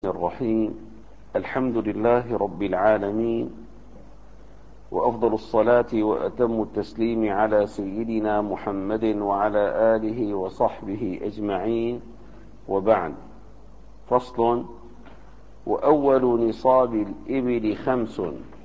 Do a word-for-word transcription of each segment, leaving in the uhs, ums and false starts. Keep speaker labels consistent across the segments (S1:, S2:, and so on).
S1: الرحيم. الحمد لله رب العالمين، وأفضل الصلاة وأتم التسليم على سيدنا محمد وعلى آله وصحبه أجمعين، وبعد. فصل: وأول نصاب الإبل خمس،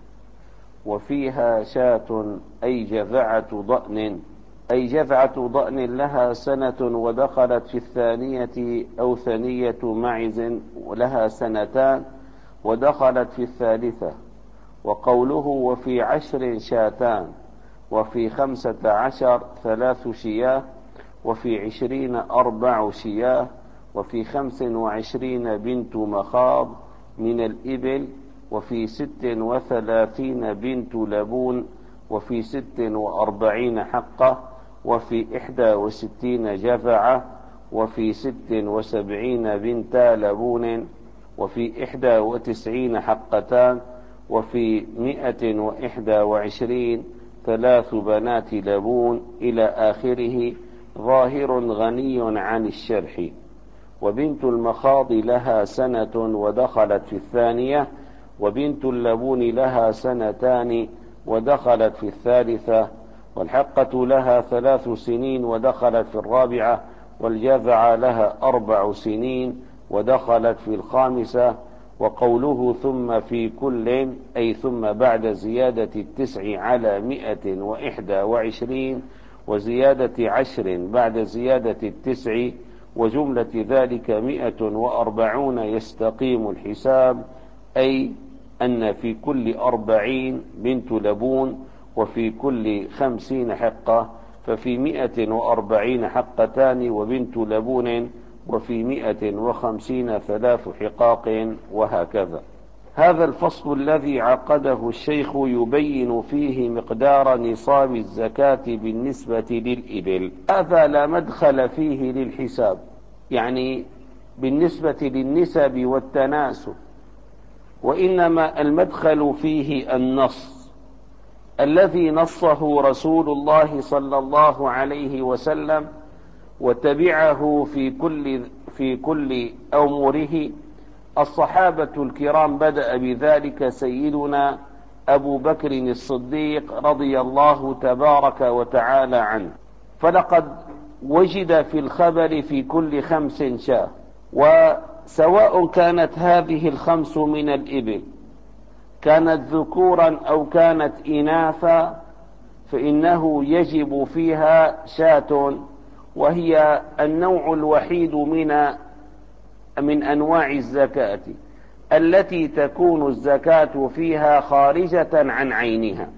S1: وفيها شاة أي جذعة ضأن أي جذعة ضأن لها سنة ودخلت في الثانية، أو ثنية معز ولها سنتان ودخلت في الثالثة. وقوله وفي عشر شاتان، وفي خمسة عشر ثلاث شياه، وفي عشرين أربع شياه، وفي خمس وعشرين بنت مخاض من الإبل، وفي ست وثلاثين بنت لبون، وفي ست وأربعين حقة، وفي إحدى وستين جذعة، وفي ست وسبعين بنتا لبون، وفي إحدى وتسعين حقتان، وفي مئة وإحدى وعشرين ثلاث بنات لبون إلى آخره. ظاهر غني عن الشرح. وبنت المخاض لها سنة ودخلت في الثانية، وبنت اللبون لها سنتان ودخلت في الثالثة، والحقة لها ثلاث سنين ودخلت في الرابعة، والجذع لها أربع سنين ودخلت في الخامسة. وقوله ثم في كل أي ثم بعد زيادة التسع على مئة وإحدى وعشرين، وزيادة عشر بعد زيادة التسع، وجملة ذلك مئة وأربعون يستقيم الحساب، أي أن في كل أربعين بنت لبون، وفي كل خمسين حقة، ففي مئة وأربعين حقتان وبنت لبون، وفي مئة وخمسين ثلاث حقاق، وهكذا. هذا الفصل الذي عقده الشيخ يبين فيه مقدار نصاب الزكاة بالنسبة للإبل. هذا لا مدخل فيه للحساب، يعني بالنسبة للنسب والتناسب، وإنما المدخل فيه النص الذي نصه رسول الله صلى الله عليه وسلم، وتبعه في كل في كل أموره الصحابة الكرام. بدأ بذلك سيدنا أبو بكر الصديق رضي الله تبارك وتعالى عنه، فلقد وجد في الخبر في كل خمس شاة، وسواء كانت هذه الخمس من الإبل كانت ذكورا أو كانت إناثا، فإنه يجب فيها شاة، وهي النوع الوحيد من من أنواع الزكاة التي تكون الزكاة فيها خارجة عن عينها.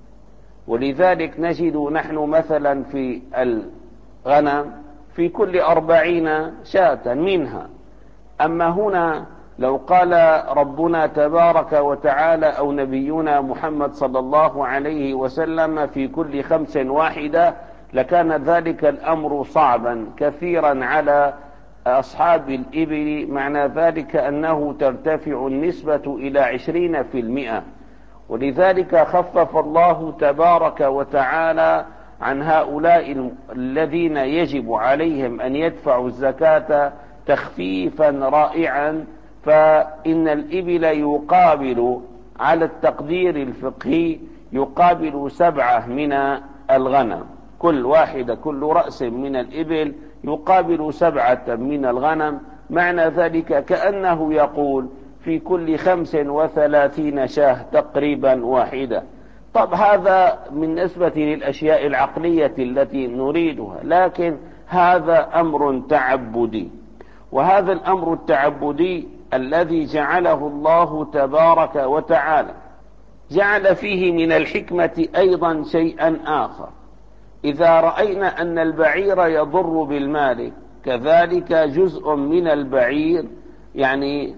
S1: ولذلك نجد نحن مثلا في الغنم في كل أربعين شاة منها. أما هنا لو قال ربنا تبارك وتعالى أو نبينا محمد صلى الله عليه وسلم في كل خمس واحدة، لكان ذلك الأمر صعبا كثيرا على أصحاب الإبل. معنى ذلك أنه ترتفع النسبة إلى عشرين في المئة، ولذلك خفف الله تبارك وتعالى عن هؤلاء الذين يجب عليهم أن يدفعوا الزكاة تخفيفا رائعا. فإن الإبل يقابل على التقدير الفقهي يقابل سبعة من الغنم، كل واحدة كل رأس من الإبل يقابل سبعة من الغنم. معنى ذلك كأنه يقول في كل خمس وثلاثين شاه تقريبا واحدة. طب هذا بالنسبة للأشياء العقلية التي نريدها، لكن هذا أمر تعبدي، وهذا الأمر التعبدي الذي جعله الله تبارك وتعالى جعل فيه من الحكمة أيضا شيئا آخر. إذا رأينا أن البعير يضر بالمالك، كذلك جزء من البعير يعني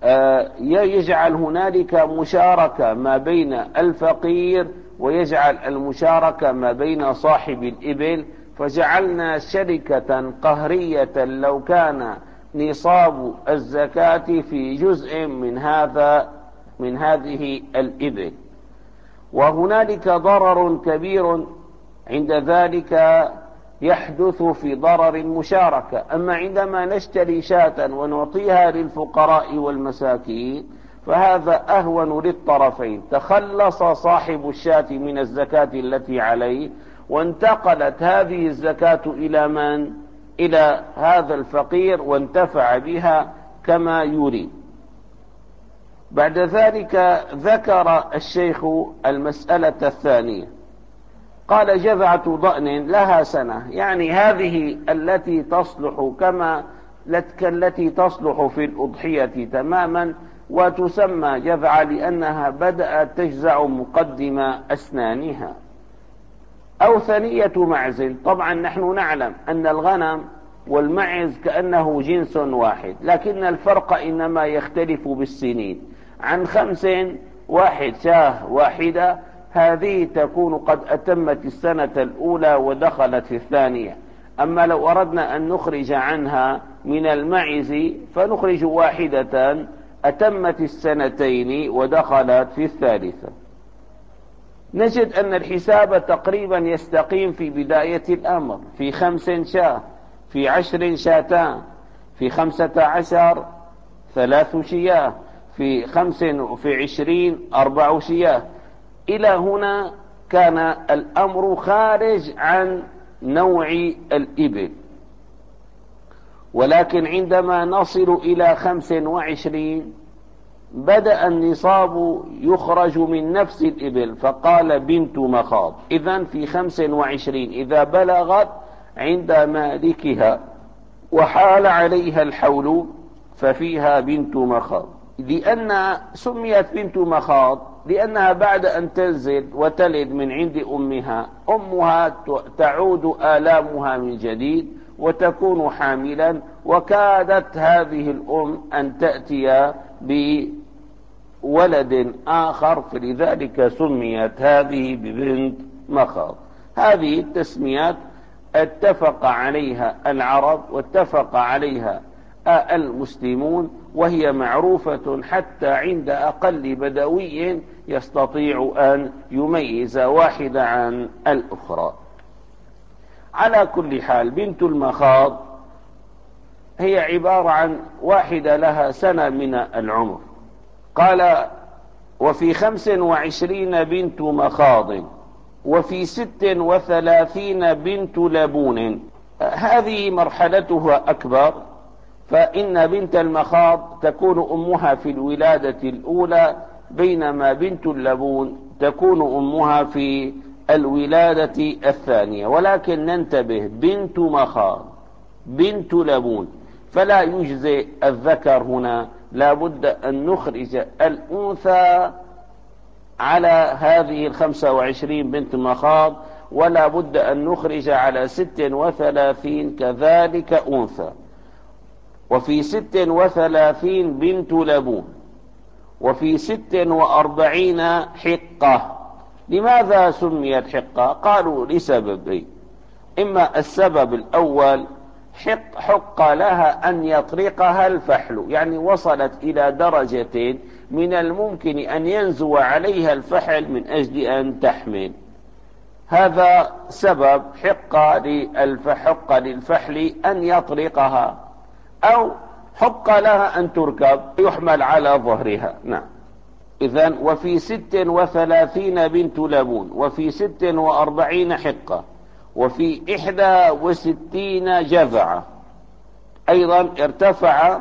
S1: يجعل هنالك مشاركة ما بين الفقير، ويجعل المشاركة ما بين صاحب الإبل، فجعلنا شركة قهرية لو كان نصاب الزكاة في جزء من هذا من هذه الإبل. وهنالك ضرر كبير عند ذلك، يحدث في ضرر المشاركة. أما عندما نشتري شاة ونعطيها للفقراء والمساكين فهذا أهون للطرفين، تخلص صاحب الشاة من الزكاة التي عليه، وانتقلت هذه الزكاة إلى من؟ إلى هذا الفقير، وانتفع بها كما يريد. بعد ذلك ذكر الشيخ المسألة الثانية، قال جذعة ضأن لها سنة، يعني هذه التي تصلح كما التي تصلح في الأضحية تماما، وتسمى جذعة لأنها بدأت تجزع مقدم أسنانها. أو ثنية معز، طبعا نحن نعلم أن الغنم والمعز كأنه جنس واحد، لكن الفرق إنما يختلف بالسنين. عن خمس واحد شاه واحدة، هذه تكون قد أتمت السنة الأولى ودخلت في الثانية. أما لو أردنا أن نخرج عنها من المعز فنخرج واحدة أتمت السنتين ودخلت في الثالثة. نجد أن الحساب تقريبا يستقيم في بداية الأمر، في خمس شاه، في عشر شاتان، في خمسة عشر ثلاث شياه، في خمس في عشرين أربع شياه. إلى هنا كان الأمر خارج عن نوع الإبل. ولكن عندما نصل إلى خمس وعشرين بدأ النصاب يخرج من نفس الإبل، فقال بنت مخاض. إذن في خمس وعشرين إذا بلغت عند مالكها وحال عليها الحول ففيها بنت مخاض. لأن سميت بنت مخاض لأنها بعد أن تنزل وتلد من عند أمها، أمها تعود آلامها من جديد وتكون حاملا، وكادت هذه الأم أن تأتي بولد آخر، فلذلك سميت هذه ببنت مخاض. هذه التسميات اتفق عليها العرب واتفق عليها المسلمون، وهي معروفة حتى عند أقل بدوي يستطيع أن يميز واحدة عن الأخرى. على كل حال بنت المخاض هي عبارة عن واحدة لها سنة من العمر. قال وفي خمس وعشرين بنت مخاض، وفي ست وثلاثين بنت لبون. هذه مرحلتها أكبر، فإن بنت المخاض تكون أمها في الولادة الأولى، بينما بنت اللبون تكون أمها في الولادة الثانية. ولكن ننتبه، بنت مخاض بنت لبون، فلا يجزئ الذكر هنا، لا بد أن نخرج الأنثى على هذه الخمسة وعشرين بنت مخاض، ولا بد أن نخرج على ست وثلاثين كذلك أنثى. وفي ست وثلاثين بنت لبون، وفي ست وأربعين حقة. لماذا سميت حقة؟ قالوا لسببين. إما السبب الأول، حق, حق لها أن يطرقها الفحل، يعني وصلت إلى درجة من الممكن أن ينزو عليها الفحل من أجل أن تحمل. هذا سبب حق للفحق للفحل أن يطرقها، أو حق لها أن تركب يحمل على ظهرها. نعم. إذن وفي ست وثلاثين بنت لبون، وفي ست وأربعين حقة، وفي إحدى وستين جذعة. أيضا ارتفع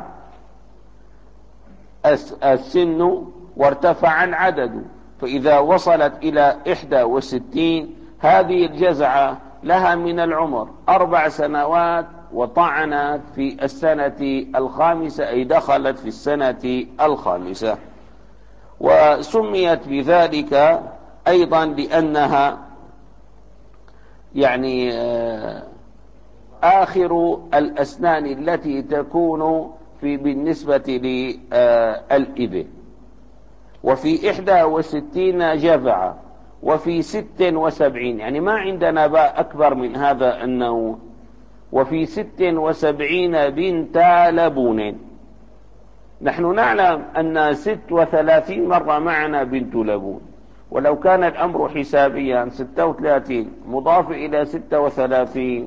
S1: السن وارتفع العدد، فإذا وصلت إلى إحدى وستين هذه الجذعة لها من العمر أربع سنوات، وطعنت في السنة الخامسة، أي دخلت في السنة الخامسة. وسميت بذلك أيضا لأنها يعني آخر الأسنان التي تكون في بالنسبة للإبل. وفي إحدى وستين جذعة، وفي ست وسبعين، يعني ما عندنا باء أكبر من هذا النوع. وفي ست وسبعين بنت لبون. نحن نعلم أن ست وثلاثين مرة معنا بنت لبون، ولو كان الأمر حسابيا ستة وثلاثين مضاف إلى ستة وثلاثين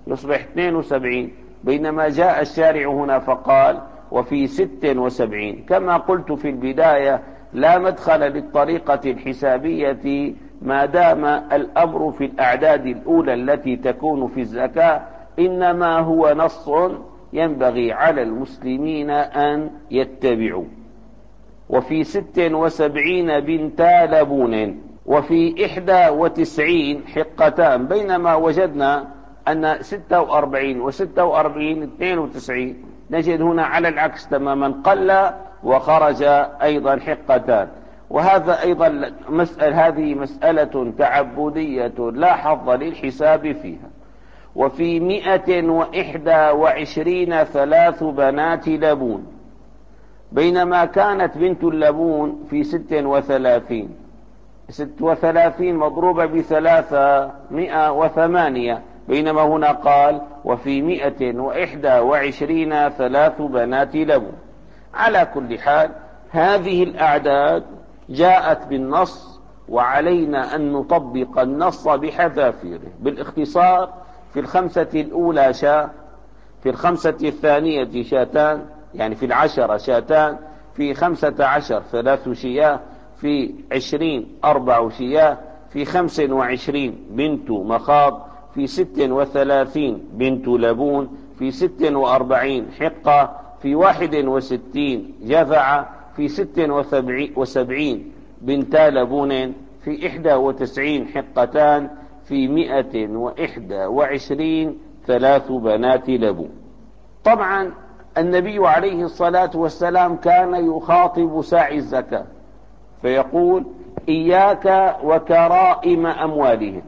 S1: يصبح اثنين وسبعين، بينما جاء الشارع هنا فقال وفي ست وسبعين. كما قلت في البداية لا مدخل للطريقة الحسابية ما دام الأمر في الأعداد الأولى التي تكون في الزكاة، إنما هو نص ينبغي على المسلمين أن يتبعوا. وفي ست وسبعين بنتا لبون، وفي إحدى وتسعين حقتان، بينما وجدنا أن ستة وأربعين وستة وأربعين اثنين وتسعين، نجد هنا على العكس تماما قل وخرج أيضا حقتان. وهذا أيضا مسألة، هذه مسألة تعبدية لا حظ للحساب فيها. وفي مئة وإحدى وعشرين ثلاث بنات لبون، بينما كانت بنت اللبون في ست وثلاثين، ست وثلاثين مضروبة بثلاثة مئة وثمانية، بينما هنا قال وفي مئة وإحدى وعشرين ثلاث بنات لبون. على كل حال هذه الأعداد جاءت بالنص، وعلينا أن نطبق النص بحذافيره. بالاختصار، في الخمسة الأولى شاة، في الخمسة الثانية شاتان، يعني في العشرة شاتان، في خمسة عشر ثلاث شياه، في عشرين أربع شياه، في خمس وعشرين بنت مخاض، في ست وثلاثين بنت لبون، في ست وأربعين حقة، في واحد وستين جذع، في ست وسبعين بنتا لبون، في إحدى وتسعين حقتان، في مئة وإحدى وعشرين ثلاث بنات لبون. طبعا النبي عليه الصلاة والسلام كان يخاطب ساعي الزكاة فيقول إياك وكرائم أموالهم،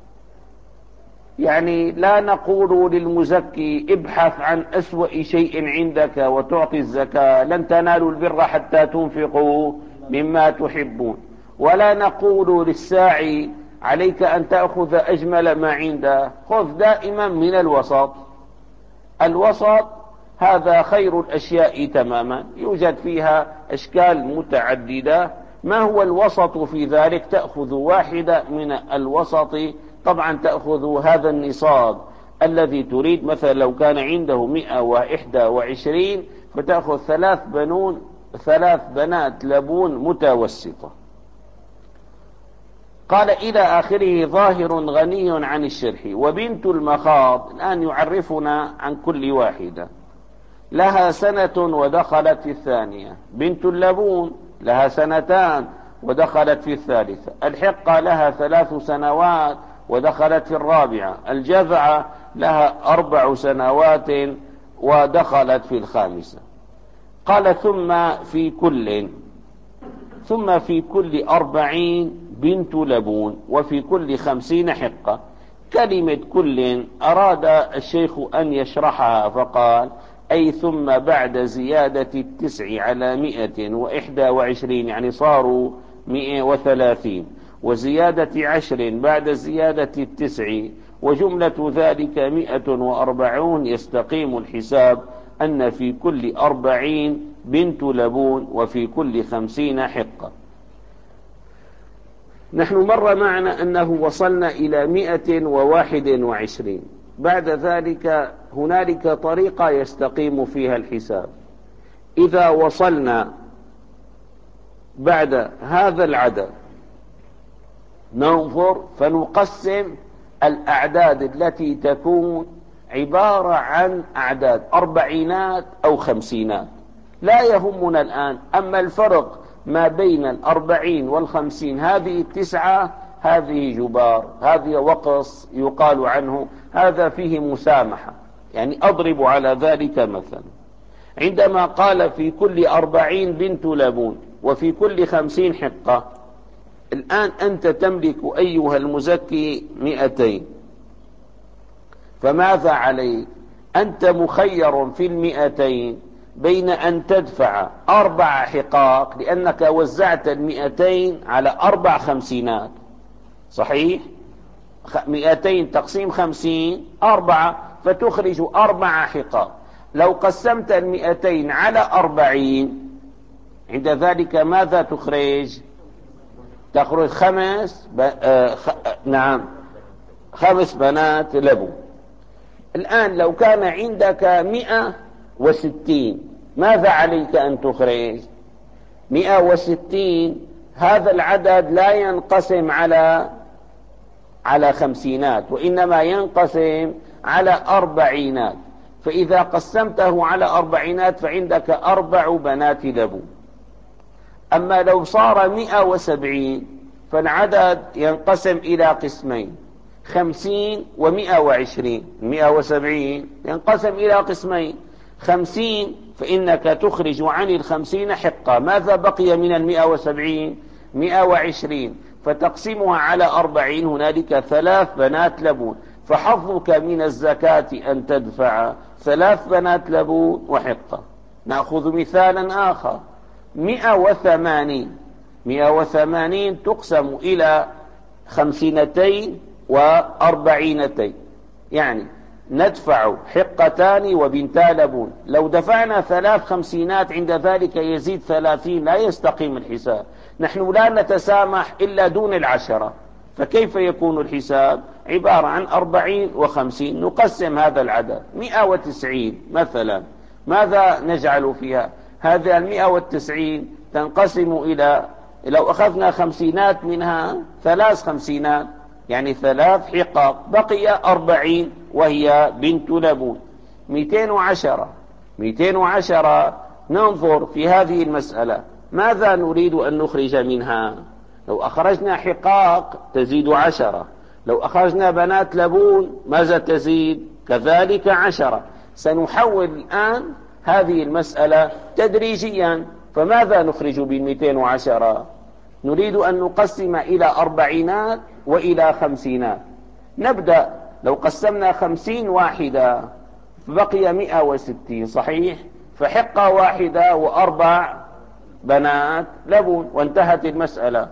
S1: يعني لا نقول للمزكي ابحث عن أسوأ شيء عندك وتعطي الزكاة، لن تنالوا البر حتى تنفقوا مما تحبون، ولا نقول للساعي عليك أن تأخذ أجمل ما عنده، خذ دائما من الوسط. الوسط هذا خير الأشياء تماما، يوجد فيها أشكال متعددة. ما هو الوسط في ذلك؟ تأخذ واحدة من الوسط، طبعا تأخذ هذا النصاب الذي تريد، مثلا لو كان عنده مئة وإحدى وعشرين فتأخذ ثلاث بنون ثلاث بنات لبون متوسطة. قال إلى آخره ظاهر غني عن الشرح. وبنت المخاض الآن يعرفنا عن كل واحدة، لها سنة ودخلت في الثانية. بنت اللبون لها سنتان ودخلت في الثالثة. الحقة لها ثلاث سنوات ودخلت في الرابعة. الجذعة لها أربع سنوات ودخلت في الخامسة. قال ثم في كل ثم في كل أربعين بنت لبون، وفي كل خمسين حقة. كلمة كل أراد الشيخ أن يشرحها فقال أي ثم بعد زيادة التسع على مئة وإحدى وعشرين، يعني صاروا مئة وثلاثين، وزيادة عشر بعد زيادة التسع، وجملة ذلك مئة وأربعون، يستقيم الحساب أن في كل أربعين بنت لبون وفي كل خمسين حقة. نحن مر معنا أنه وصلنا إلى مئة وواحد وعشرين، بعد ذلك هنالك طريقة يستقيم فيها الحساب. إذا وصلنا بعد هذا العدد ننظر فنقسم الأعداد التي تكون عبارة عن أعداد أربعينات أو خمسينات، لا يهمنا الآن. أما الفرق ما بين الأربعين والخمسين، هذه التسعة هذه جبار، هذه وقص يقال عنه، هذا فيه مسامحة. يعني أضرب على ذلك مثلا، عندما قال في كل أربعين بنت لبون وفي كل خمسين حقة، الآن أنت تملك أيها المزكي مئتين، فماذا عليك؟ أنت مخير في المئتين بين أن تدفع أربع حقاق، لأنك وزعت المئتين على أربع خمسينات، صحيح؟ مئتين تقسيم خمسين أربعة، فتخرج أربع حقاق. لو قسمت المئتين على أربعين، عند ذلك ماذا تخرج؟ تخرج خمس ب... آه خ... نعم خمس بنات لبون. الآن لو كان عندك مئة وستين ماذا عليك أن تخرج؟ مئة وستين هذا العدد لا ينقسم على على خمسينات، وإنما ينقسم على أربعينات. فإذا قسمته على أربعينات فعندك أربع بنات لبون. أما لو صار مئة وسبعين فالعدد ينقسم إلى قسمين، خمسين ومئة وعشرين. مئة وسبعين ينقسم إلى قسمين، خمسين فإنك تخرج عن الخمسين حقة. ماذا بقي من المئة وسبعين؟ مئة وعشرين، فتقسمها على أربعين، هنالك ثلاث بنات لبون. فحظك من الزكاة أن تدفع ثلاث بنات لبون وحقة. نأخذ مثالا آخر، مئة وثمانين. مئة وثمانين تقسم إلى خمسينتين وأربعينتين، يعني ندفع حقتان وبنتا لبون. لو دفعنا ثلاث خمسينات عند ذلك يزيد ثلاثين، لا يستقيم الحساب. نحن لا نتسامح إلا دون العشرة، فكيف يكون الحساب؟ عبارة عن أربعين وخمسين. نقسم هذا العدد مئة وتسعين مثلا، ماذا نجعل فيها؟ هذه المئة والتسعين تنقسم إلى، لو أخذنا خمسينات منها ثلاث خمسينات يعني ثلاث حقاق، بقي أربعين وهي بنت لبون. مئتين وعشرة مئتين وعشرة ننظر في هذه المسألة ماذا نريد أن نخرج منها. لو أخرجنا حقاق تزيد عشرة، لو أخرجنا بنات لبون ماذا تزيد؟ كذلك عشرة. سنحول الآن هذه المسألة تدريجيا. فماذا نخرج بالمئتين وعشرة؟ نريد أن نقسم إلى أربعينات وإلى خمسينات. نبدأ، لو قسمنا خمسين واحدة بقي مئة وستين صحيح، فحقة واحدة وأربع بنات لبون وانتهت المسألة.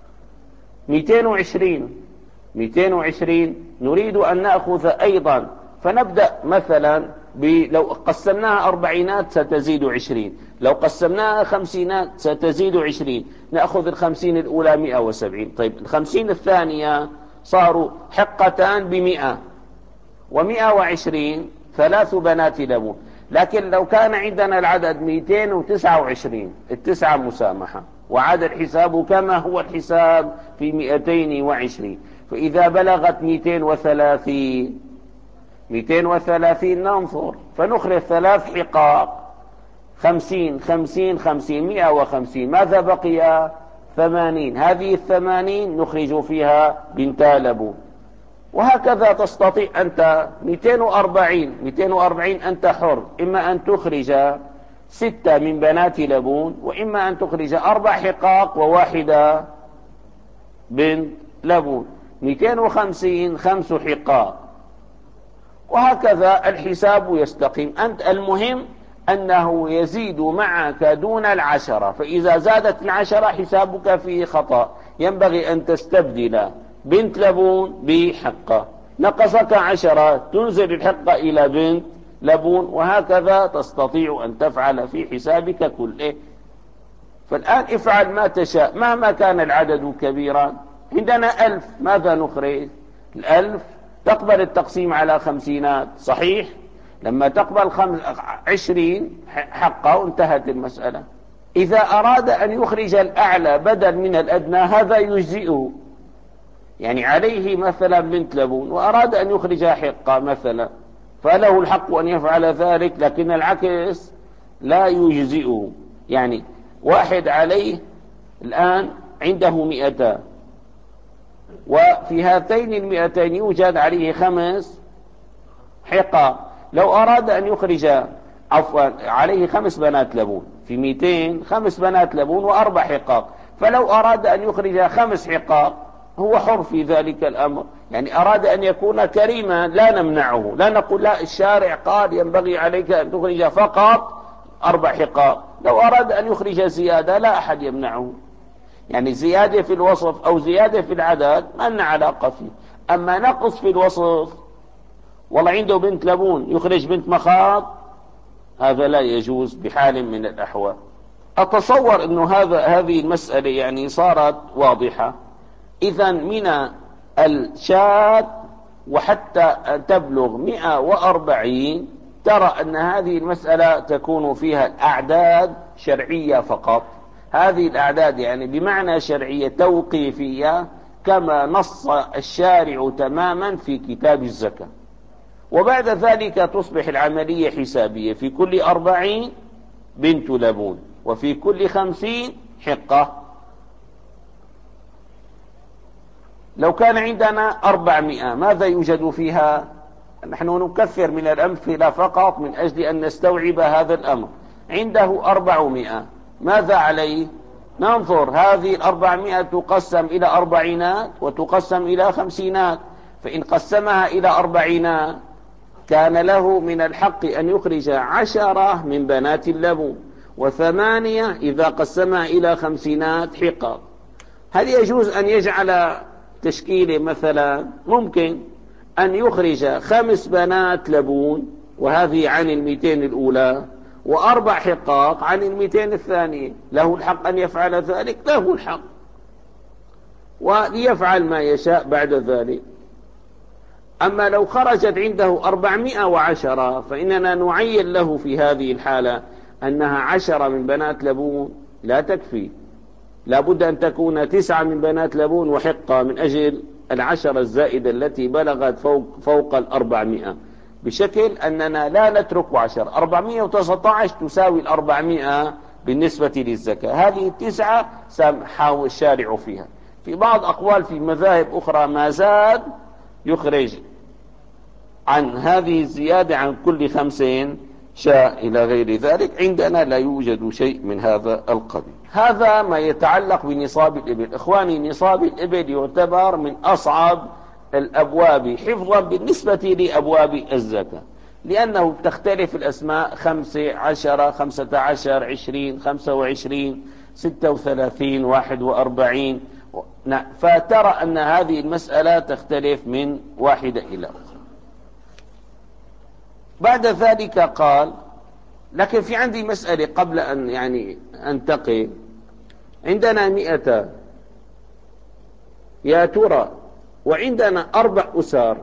S1: مئتين وعشرين مئتين وعشرين نريد أن نأخذ أيضا، فنبدأ مثلا لو قسمناها أربعينات ستزيد عشرين، لو قسمناها خمسينات ستزيد عشرين. نأخذ الخمسين الأولى مئة وسبعين. طيب الخمسين الثانية صاروا حقتان بمئة، ومئة وعشرين ثلاث بنات لبون. لكن لو كان عندنا العدد مئتين وتسعة وعشرين، التسعة مسامحة، وعاد الحساب كما هو الحساب في مئتين وعشرين. فإذا بلغت مئتين وثلاثين مئتين وثلاثين ننظر فنخرج ثلاث حقاق، خمسين خمسين خمسين مئة وخمسين. ماذا بقي؟ ثمانين. هذه الثمانين نخرج فيها بنتا لبون. وهكذا تستطيع أنت. مئتين وأربعين مئتين وأربعين أنت حر، إما أن تخرج ستة من بنات لبون، وإما أن تخرج أربع حقاق وواحدة بنت لبون. مئتين وخمسين خمس حقاق، وهكذا الحساب يستقيم. أنت المهم أنه يزيد معك دون العشرة، فإذا زادت العشرة حسابك فيه خطأ. ينبغي أن تستبدل بنت لبون بحقة. نقصك عشرة تنزل الحقة إلى بنت لبون، وهكذا تستطيع أن تفعل في حسابك كله. فالآن افعل ما تشاء مهما كان العدد كبيرا. عندنا ألف، ماذا نخرج؟ الألف تقبل التقسيم على خمسينات صحيح، لما تقبل خمس عشرين حقه وانتهت المسألة. إذا أراد أن يخرج الأعلى بدل من الأدنى هذا يجزئه، يعني عليه مثلا بنت لبون وأراد أن يخرج حقة مثلا، فله الحق أن يفعل ذلك، لكن العكس لا يجزئه. يعني واحد عليه الآن عنده مئتان، وفي هاتين المئتين يوجد عليه خمس حقة. لو أراد أن يخرج، عفوا عليه خمس بنات لبون، في مئتين خمس بنات لبون وأربع حقاق، فلو أراد أن يخرج خمس حقاق هو حر في ذلك الأمر. يعني أراد أن يكون كريما لا نمنعه، لا نقول لا الشارع قال ينبغي عليك أن تخرج فقط أربع حقاق. لو أراد أن يخرج زيادة لا أحد يمنعه. يعني زيادة في الوصف أو زيادة في العدد ما لنا علاقة فيه. أما نقص في الوصف، والله عنده بنت لبون يخرج بنت مخاض، هذا لا يجوز بحال من الأحوال. أتصور أنه هذا هذه المسألة يعني صارت واضحة. إذن من الشاذ وحتى تبلغ مئة وأربعين ترى أن هذه المسألة تكون فيها الأعداد شرعية فقط. هذه الأعداد يعني بمعنى شرعية توقيفية كما نص الشارع تماما في كتاب الزكاة. وبعد ذلك تصبح العملية حسابية، في كل أربعين بنت لبون، وفي كل خمسين حقة. لو كان عندنا أربعمائة ماذا يوجد فيها؟ نحن نكثر من الأمثلة فقط من أجل أن نستوعب هذا الأمر. عنده أربعمائة، ماذا عليه؟ ننظر هذه الأربعمائة تقسم إلى أربعينات وتقسم إلى خمسينات، فإن قسمها إلى أربعينات كان له من الحق أن يخرج عشرة من بنات اللبون، وثمانية إذا قسمها إلى خمسينات حقق. هل يجوز أن يجعل تشكيلة مثلا؟ ممكن أن يخرج خمس بنات لبون وهذه عن المئتين الأولى، وأربع حقاق عن المئتين الثانية. له الحق أن يفعل ذلك؟ له الحق، وليفعل ما يشاء بعد ذلك. أما لو خرجت عنده أربعمائة وعشرة فإننا نعين له في هذه الحالة أنها عشرة من بنات لبون لا تكفي، لابد أن تكون تسعة من بنات لبون وحقة من أجل العشرة الزائدة التي بلغت فوق, فوق الأربعمائة، بشكل أننا لا نترك عشر. أربعمائة وتسعة عشر تساوي الأربعمائة بالنسبة للزكاة. هذه التسعة سامحه الشارع فيها. في بعض أقوال في مذاهب أخرى ما زاد يخرج عن هذه الزيادة عن كل خمسين شاء إلى غير ذلك. عندنا لا يوجد شيء من هذا القبيل. هذا ما يتعلق بنصاب الإبل. إخواني، نصاب الإبل يعتبر من أصعب الأبواب حفظا بالنسبة لأبواب الزكاة، لأنه تختلف الأسماء: خمسة عشر، خمسة عشر، عشرين، خمسة وعشرين، ستة وثلاثين، واحد وأربعين. فترى أن هذه المسألة تختلف من واحدة إلى أخرى. بعد ذلك قال: لكن في عندي مسألة قبل أن يعني أنتقل. عندنا مئة، يا ترى وعندنا أربع أسر،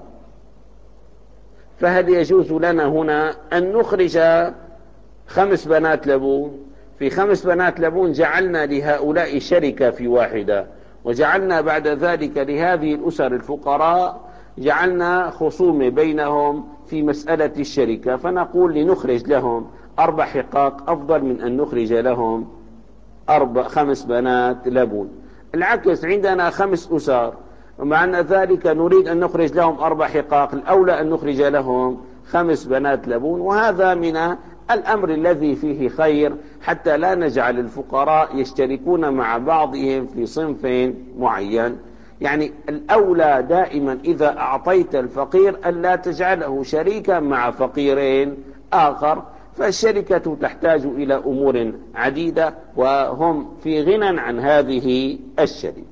S1: فهل يجوز لنا هنا أن نخرج خمس بنات لبون؟ في خمس بنات لبون جعلنا لهؤلاء شركة في واحدة، وجعلنا بعد ذلك لهذه الأسر الفقراء جعلنا خصومة بينهم في مسألة الشركة، فنقول لنخرج لهم أربع حقاق أفضل من أن نخرج لهم أربع خمس بنات لبون. العكس، عندنا خمس أسر ومعنى ذلك نريد أن نخرج لهم أربع حقاق، الأولى أن نخرج لهم خمس بنات لبون. وهذا من الأمر الذي فيه خير، حتى لا نجعل الفقراء يشتركون مع بعضهم في صنف معين. يعني الأولى دائما إذا أعطيت الفقير ألا تجعله شريكا مع فقيرين آخر، فالشركة تحتاج إلى أمور عديدة وهم في غنى عن هذه الشركة.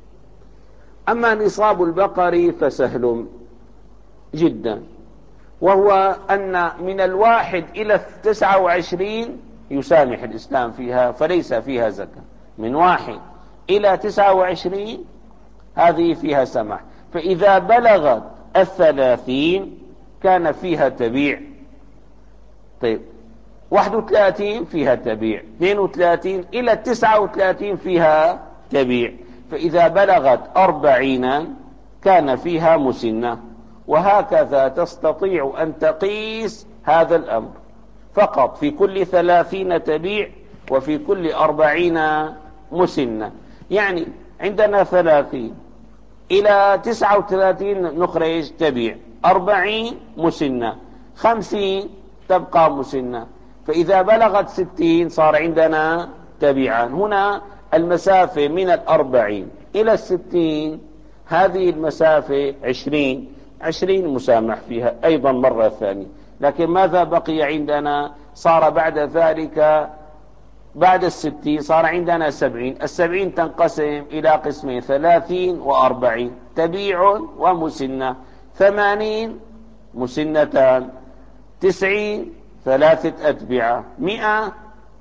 S1: أما نصاب البقر فسهل جدا، وهو أن من الواحد إلى التسعة وعشرين يسامح الإسلام فيها، فليس فيها زكاة. من واحد إلى تسعة وعشرين هذه فيها سماح. فإذا بلغت الثلاثين كان فيها تبيع. طيب، واحد وثلاثين فيها تبيع، اثنين وثلاثين إلى تسعة وثلاثين فيها تبيع. فإذا بلغت أربعين كان فيها مسنة. وهكذا تستطيع أن تقيس هذا الأمر. فقط في كل ثلاثين تبيع وفي كل أربعين مسنة. يعني عندنا ثلاثين إلى تسعة وثلاثين نخرج تبيع، أربعين مسنة، خمسين تبقى مسنة. فإذا بلغت ستين صار عندنا تبيعان. هنا المسافة من الأربعين إلى الستين هذه المسافة عشرين، عشرين مسامح فيها أيضا مرة ثانية. لكن ماذا بقي عندنا؟ صار بعد ذلك بعد الستين صار عندنا سبعين. السبعين تنقسم إلى قسمين: ثلاثين وأربعين، تبيع ومسنة. ثمانين مسنتان. تسعين ثلاثة أتبعة. مئة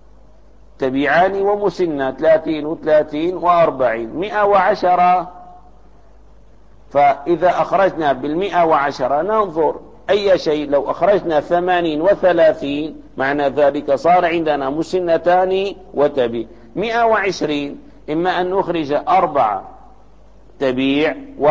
S1: تبيعان ومسنة. ثلاثين وثلاثين وأربعين. مئة وعشرة فإذا أخرجنا بالمئة وعشرة ننظر أي شيء. لو أخرجنا ثمانين وثلاثين معنى ذلك صار عندنا مسنتان وتبيع. مئة وعشرين إما أن نخرج أربعة تبيع و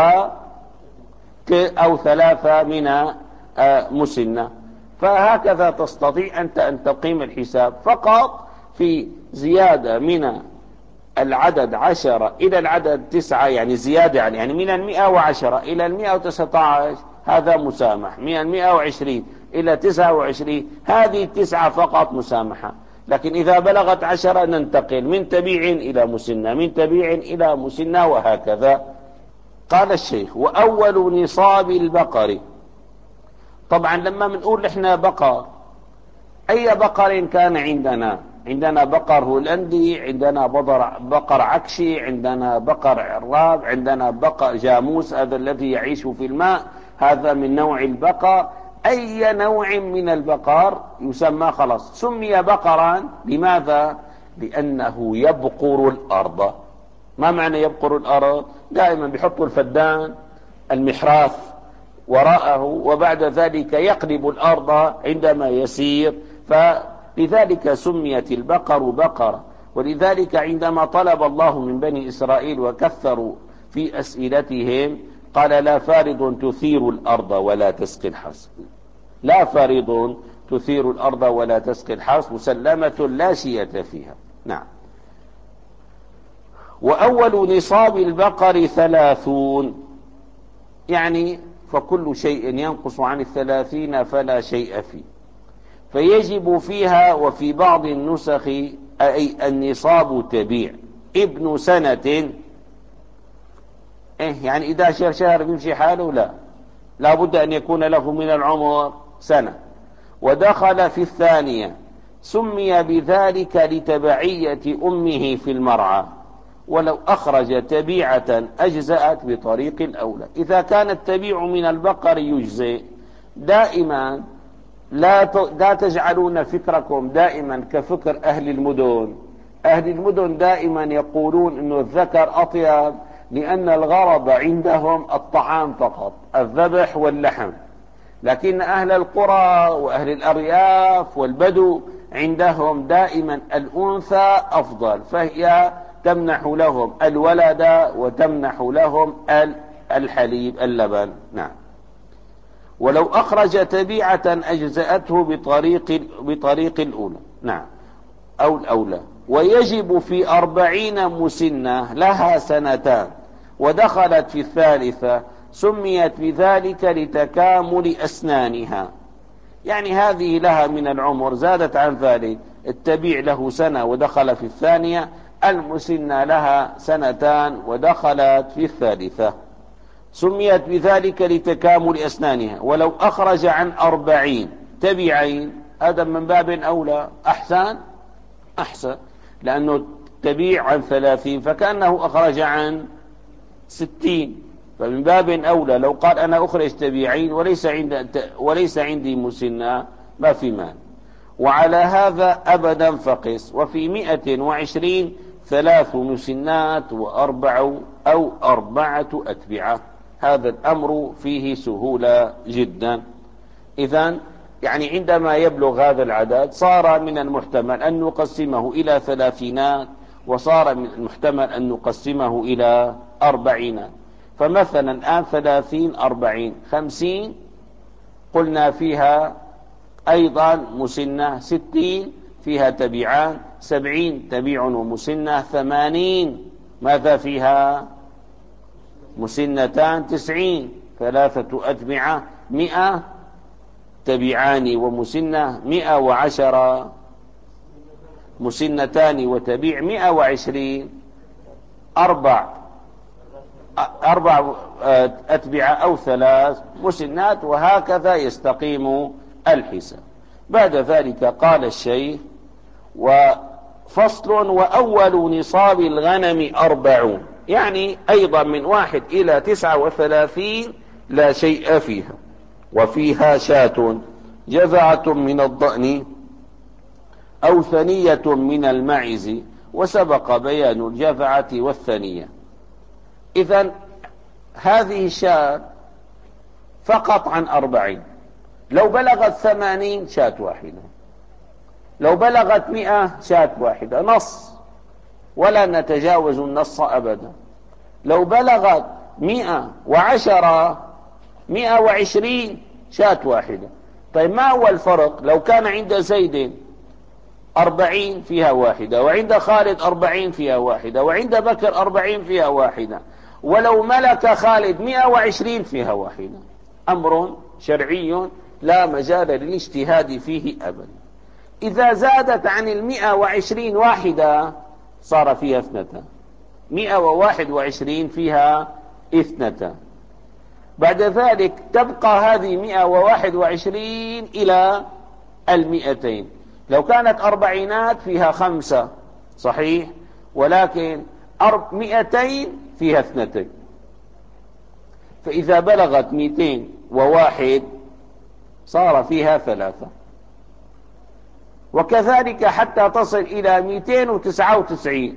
S1: أو ثلاثة من مسنة. فهكذا تستطيع أنت أن تقيم الحساب فقط في زيادة من العدد عشرة إلى العدد تسعة، يعني زيادة يعني, يعني من المئة وعشرة إلى المئة وتسعة عشر هذا مسامح، من المئة وعشرين إلى تسعة وعشرين هذه التسعة فقط مسامحة. لكن إذا بلغت عشرة ننتقل من تبيع إلى مسنة، من تبيع إلى مسنة، وهكذا. قال الشيخ: وأول نصاب البقر. طبعا لما بنقول إحنا بقر، أي بقر كان عندنا؟ عندنا بقر هولندي، عندنا بقر عكشي، عندنا بقر عراب، عندنا بقر جاموس هذا الذي يعيش في الماء، هذا من نوع البقر. أي نوع من البقر يسمى خلاص سمي بقرا. لماذا؟ لأنه يبقر الأرض. ما معنى يبقر الأرض؟ دائما بيحطوا الفدان المحراث وراءه وبعد ذلك يقلب الأرض عندما يسير، فلذلك سميت البقر بقرة. ولذلك عندما طلب الله من بني إسرائيل وكثروا في أسئلتهم قال: لا فارض تثير الأرض ولا تسقي الحرث. لا فارض تثير الأرض ولا تسقي الحرث مسلمة لا شية فيها. نعم. وأول نصاب البقر ثلاثون، يعني فكل شيء ينقص عن الثلاثين فلا شيء فيه، فيجب فيها. وفي بعض النسخ أي النصاب تبيع ابن سنة. إيه يعني إذا شهر شهر بيمشي حاله؟ لا، لا بد أن يكون له من العمر سنة. ودخل في الثانية سمي بذلك لتبعية أمه في المرعى، ولو أخرج تبيعة أجزأت بطريق الأولى. إذا كان التبيع من البقر يجزئ دائما. لا لا تجعلون فكركم دائما كفكر أهل المدن. أهل المدن دائما يقولون أن الذكر أطيب لأن الغرض عندهم الطعام فقط، الذبح واللحم. لكن أهل القرى وأهل الأرياف والبدو عندهم دائما الأنثى أفضل، فهي تمنح لهم الولد وتمنح لهم الحليب اللبن. نعم. ولو أخرج تبيعة أجزأته بطريق بطريق الأولى. نعم، أو الأولى. ويجب في أربعين مسنة لها سنتان ودخلت في الثالثة سميت بذلك لتكامل أسنانها، يعني هذه لها من العمر زادت عن ذلك. التبيع له سنة ودخل في الثانية، المسنة لها سنتان ودخلت في الثالثة، سميت بذلك لتكامل أسنانها. ولو أخرج عن أربعين تبيعين هذا من باب أولى، أحسن أحسن، لأنه تبيع عن ثلاثين فكأنه أخرج عن ستين، فمن باب أولى. لو قال أنا أخرج تبيعين وليس عندي وليس عندي مسنة ما في مال. وعلى هذا أبدا فقس. وفي مئة وعشرين ثلاث مسنات وأربع أو أربعة أتبعة. هذا الأمر فيه سهولة جدا. إذن يعني عندما يبلغ هذا العدد صار من المحتمل أن نقسمه إلى ثلاثينات، وصار من المحتمل أن نقسمه إلى أربعينات. فمثلا الآن ثلاثين أربعين خمسين قلنا فيها أيضا مسنة، ستين فيها تبيعان، سبعين تبيع ومسنة، ثمانين ماذا فيها؟ مسنتان، تسعين ثلاثة أتبعة، مئة تبيعان ومسنة، مئة وعشرة مسنتان وتبيع، مئة وعشرين أربع أربع أتبعة أو ثلاث مسنات، وهكذا يستقيم الحساب. بعد ذلك قال الشيخ: وفصل: وأول نصاب الغنم أربعون، يعني أيضا من واحد إلى تسعة وثلاثين لا شيء فيها. وفيها شاة جذعة من الضأن أو ثنية من المعز، وسبق بيان الجذعة والثنية. إذن هذه الشاة فقط عن أربعين، لو بلغت ثمانين شاة واحدة، لو بلغت مئة شاة واحدة نص، ولا نتجاوز النص أبدا. لو بلغت مئة وعشرة مئة وعشرين شاة واحدة. طيب ما هو الفرق لو كان عند زيد أربعين فيها واحدة، وعند خالد أربعين فيها واحدة، وعند بكر أربعين فيها واحدة، ولو ملك خالد مئة وعشرين فيها واحدة؟ أمر شرعي لا مجال للاجتهاد فيه أبدا. إذا زادت عن المئة وعشرين واحدة صار فيها اثنتان، مئة وواحد وعشرين فيها اثنتان. بعد ذلك تبقى هذه مئة وواحد وعشرين إلى المئتين. لو كانت أربعينات فيها خمسة صحيح، ولكن مئتين فيها اثنتين. فإذا بلغت مئتين وواحد صار فيها ثلاثة، وكذلك حتى تصل إلى مئتين وتسعة وتسعين.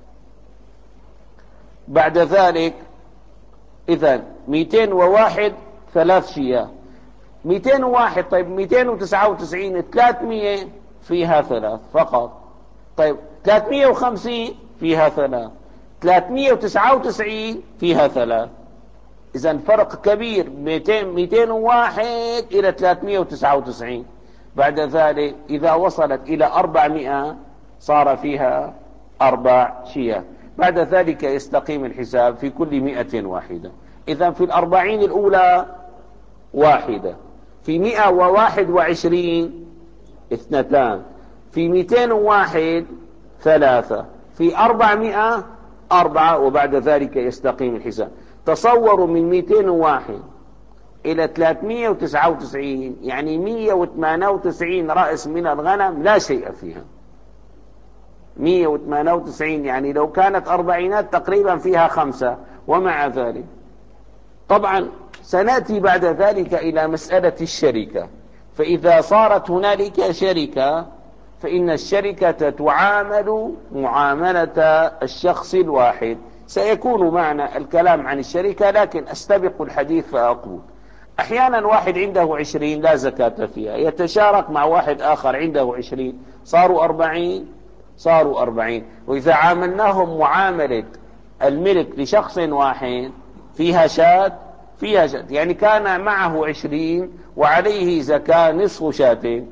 S1: بعد ذلك إذن مئتين وواحد ثلاث شياه، مئتين وواحد طيب مئتين وتسعة وتسعين ثلاثمئة فيها ثلاث فقط. طيب ثلاثمئة وخمسين فيها ثلاث، ثلاثمئة وتسعة وتسعين فيها ثلاث. إذن فرق كبير، مئتين وواحد إلى ثلاثمئة وتسعة وتسعين. بعد ذلك إذا وصلت إلى أربعمئة صار فيها أربع شياه. بعد ذلك يستقيم الحساب في كل مئة واحدة. إذن في الأربعين الأولى واحدة، في مئة وواحد وعشرين اثنتان، في مئتين وواحد ثلاثة، في أربعمئة أربعة، وبعد ذلك يستقيم الحساب. تصوروا من مئتين وواحد إلى ثلاثمئة وتسعة وتسعين يعني مئة وثمانية وتسعين رأس من الغنم لا شيء فيها. مئة وثمانية وتسعين يعني لو كانت أربعينات تقريبا فيها خمسة. ومع ذلك طبعا سنأتي بعد ذلك إلى مسألة الشركة. فإذا صارت هنالك شركة فإن الشركة تعامل معاملة الشخص الواحد. سيكون معنا الكلام عن الشركة، لكن أستبق الحديث فأقول أحيانا واحد عنده عشرين لا زكاة فيها، يتشارك مع واحد آخر عنده عشرين، صاروا أربعين صاروا أربعين. وإذا عاملناهم معاملة الملك لشخص واحد فيها شاة فيها شاة، يعني كان معه عشرين وعليه زكاة نصف شاتين.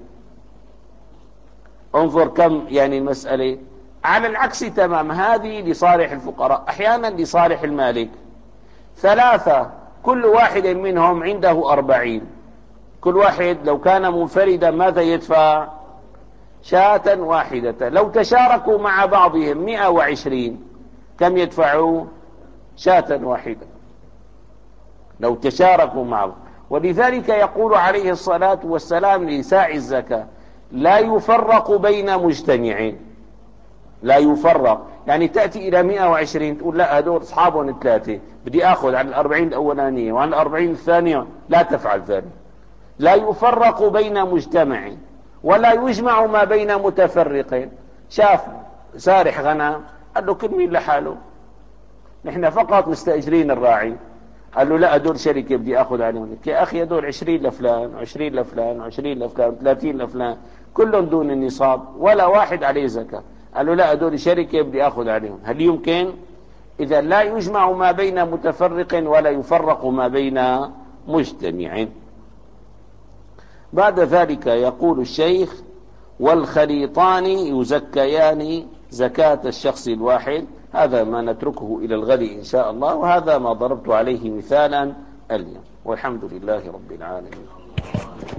S1: انظر كم يعني المسألة. على العكس تمام، هذه لصالح الفقراء، أحيانا لصالح المالك. ثلاثة كل واحد منهم عنده أربعين، كل واحد لو كان منفردا ماذا يدفع؟ شاة واحدة. لو تشاركوا مع بعضهم مئة وعشرين كم يدفعوا؟ شاة واحدة لو تشاركوا معه. ولذلك يقول عليه الصلاة والسلام لساعي الزكاة لا يفرق بين مجتمعين. لا يفرق يعني تأتي إلى مئة وعشرين تقول لا هدول أصحابهم ثلاثة بدي أخذ عن الأربعين الأولانية وعن الأربعين الثانية، لا تفعل ذلك. لا يفرق بين مجتمع ولا يجمع ما بين متفرقين. شاف سارح غنم قال له كل مين لحاله، نحن فقط مستأجرين الراعي. قال له لا هدول شركة بدي أخذ عليهم. يا أخي هدول عشرين لفلان وعشرين لفلان وعشرين لفلان وثلاثين لفلان كلهم دون النصاب ولا واحد عليه زكاة. قال له لا هدول شركة بدي أخذ عليهم. هل يمكن؟ إذا لا يجمع ما بين متفرق ولا يفرق ما بين مجتمع. بعد ذلك يقول الشيخ والخليطان يزكيان زكاة الشخص الواحد. هذا ما نتركه إلى الغد إن شاء الله، وهذا ما ضربت عليه مثالا اليوم، والحمد لله رب العالمين.